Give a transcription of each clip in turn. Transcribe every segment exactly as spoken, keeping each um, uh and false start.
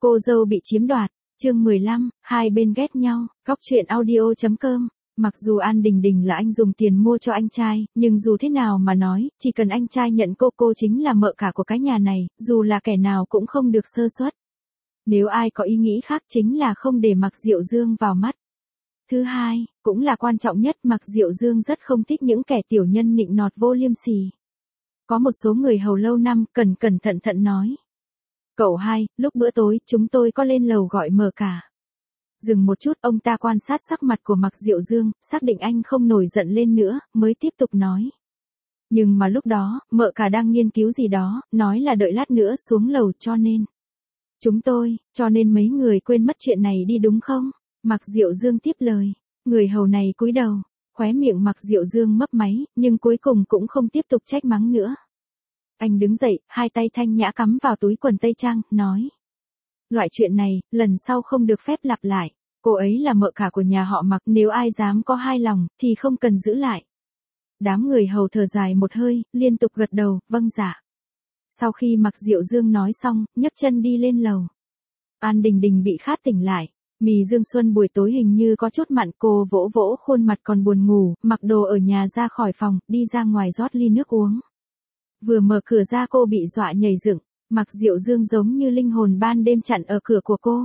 Cô dâu bị chiếm đoạt, chương mười lăm, hai bên ghét nhau, góc truyện audio.com. Mặc dù An Đình Đình là anh dùng tiền mua cho anh trai, nhưng dù thế nào mà nói, chỉ cần anh trai nhận cô cô chính là mợ cả của cái nhà này, dù là kẻ nào cũng không được sơ suất. Nếu ai có ý nghĩ khác chính là không để Mạc Diệu Dương vào mắt. Thứ hai, cũng là quan trọng nhất, Mạc Diệu Dương rất không thích những kẻ tiểu nhân nịnh nọt vô liêm sỉ. Có một số người hầu lâu năm cẩn cẩn thận thận nói. Cậu hai, lúc bữa tối chúng tôi có lên lầu gọi mợ cả. Dừng một chút, ông ta quan sát sắc mặt của Mạc Diệu Dương, xác định anh không nổi giận lên nữa, mới tiếp tục nói. Nhưng mà lúc đó, mợ cả đang nghiên cứu gì đó, nói là đợi lát nữa xuống lầu cho nên. Chúng tôi, cho nên mấy người quên mất chuyện này đi đúng không? Mạc Diệu Dương tiếp lời. Người hầu này cúi đầu, khóe miệng Mạc Diệu Dương mấp máy, nhưng cuối cùng cũng không tiếp tục trách mắng nữa. Anh đứng dậy, hai tay thanh nhã cắm vào túi quần tây trang, nói. Loại chuyện này, lần sau không được phép lặp lại. Cô ấy là mợ cả của nhà họ Mạc, nếu ai dám có hai lòng, thì không cần giữ lại. Đám người hầu thở dài một hơi, liên tục gật đầu, vâng dạ. Sau khi Mạc Diệu Dương nói xong, nhấc chân đi lên lầu. An Đình Đình bị khát tỉnh lại. Mì Dương Xuân buổi tối hình như có chút mặn, cô vỗ vỗ khuôn mặt còn buồn ngủ, mặc đồ ở nhà ra khỏi phòng, đi ra ngoài rót ly nước uống. Vừa mở cửa ra cô bị dọa nhảy dựng, Mạc Diệu Dương giống như linh hồn ban đêm chặn ở cửa của cô.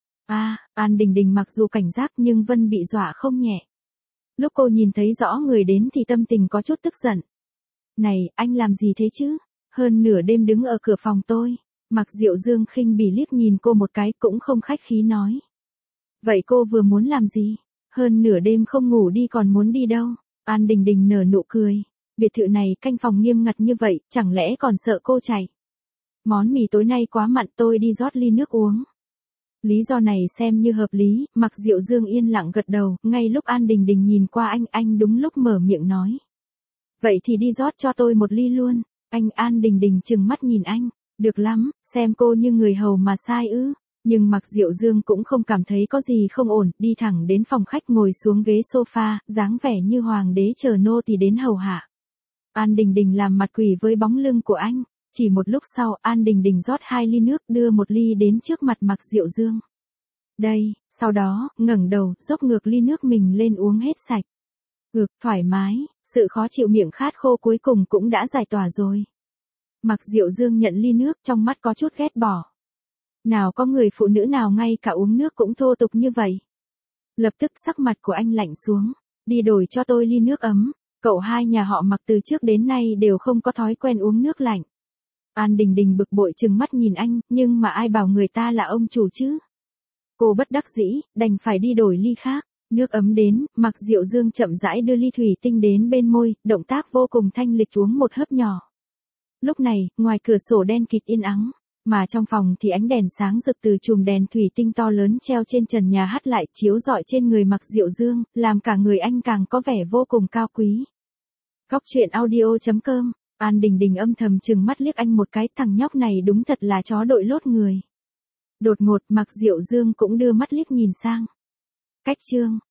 À, An Đình Đình mặc dù cảnh giác nhưng Vân bị dọa không nhẹ. Lúc cô nhìn thấy rõ người đến thì tâm tình có chút tức giận. Này, anh làm gì thế chứ? Hơn nửa đêm đứng ở cửa phòng tôi. Mạc Diệu Dương khinh bỉ liếc nhìn cô một cái, cũng không khách khí nói. Vậy cô vừa muốn làm gì? Hơn nửa đêm không ngủ đi còn muốn đi đâu? An Đình Đình nở nụ cười. Biệt thự này canh phòng nghiêm ngặt như vậy, chẳng lẽ còn sợ cô chạy? Món mì tối nay quá mặn, tôi đi rót ly nước uống. Lý do này xem như hợp lý, Mạc Diệu Dương yên lặng gật đầu, ngay lúc An Đình Đình nhìn qua anh, anh đúng lúc mở miệng nói. Vậy thì đi rót cho tôi một ly luôn. Anh An Đình Đình trừng mắt nhìn anh. Được lắm, xem cô như người hầu mà sai ư. Nhưng Mạc Diệu Dương cũng không cảm thấy có gì không ổn, đi thẳng đến phòng khách ngồi xuống ghế sofa, dáng vẻ như hoàng đế chờ nô tỳ đến hầu hạ. An Đình Đình làm mặt quỷ với bóng lưng của anh. Chỉ một lúc sau, An Đình Đình rót hai ly nước, đưa một ly đến trước mặt Mạc Diệu Dương. Đây, sau đó, ngẩng đầu, dốc ngược ly nước mình lên uống hết sạch. Ngực, thoải mái, sự khó chịu miệng khát khô cuối cùng cũng đã giải tỏa rồi. Mạc Diệu Dương nhận ly nước, trong mắt có chút ghét bỏ. Nào có người phụ nữ nào ngay cả uống nước cũng thô tục như vậy. Lập tức sắc mặt của anh lạnh xuống. Đi đổi cho tôi ly nước ấm. Cậu hai nhà họ Mạc từ trước đến nay đều không có thói quen uống nước lạnh. An Đình Đình bực bội trừng mắt nhìn anh, nhưng mà ai bảo người ta là ông chủ chứ? Cô bất đắc dĩ, đành phải đi đổi ly khác. Nước ấm đến, Mạc Diệu Dương chậm rãi đưa ly thủy tinh đến bên môi, động tác vô cùng thanh lịch uống một hớp nhỏ. Lúc này, ngoài cửa sổ đen kịt yên ắng, mà trong phòng thì ánh đèn sáng rực từ chùm đèn thủy tinh to lớn treo trên trần nhà hắt lại chiếu rọi trên người Mạc Diệu Dương, làm cả người anh càng có vẻ vô cùng cao quý. Góc truyện audio.com. An Đình Đình âm thầm trừng mắt liếc anh một cái, thằng nhóc này đúng thật là chó đội lốt người. Đột ngột Mạc Diệu Dương cũng đưa mắt liếc nhìn sang. Cách chương.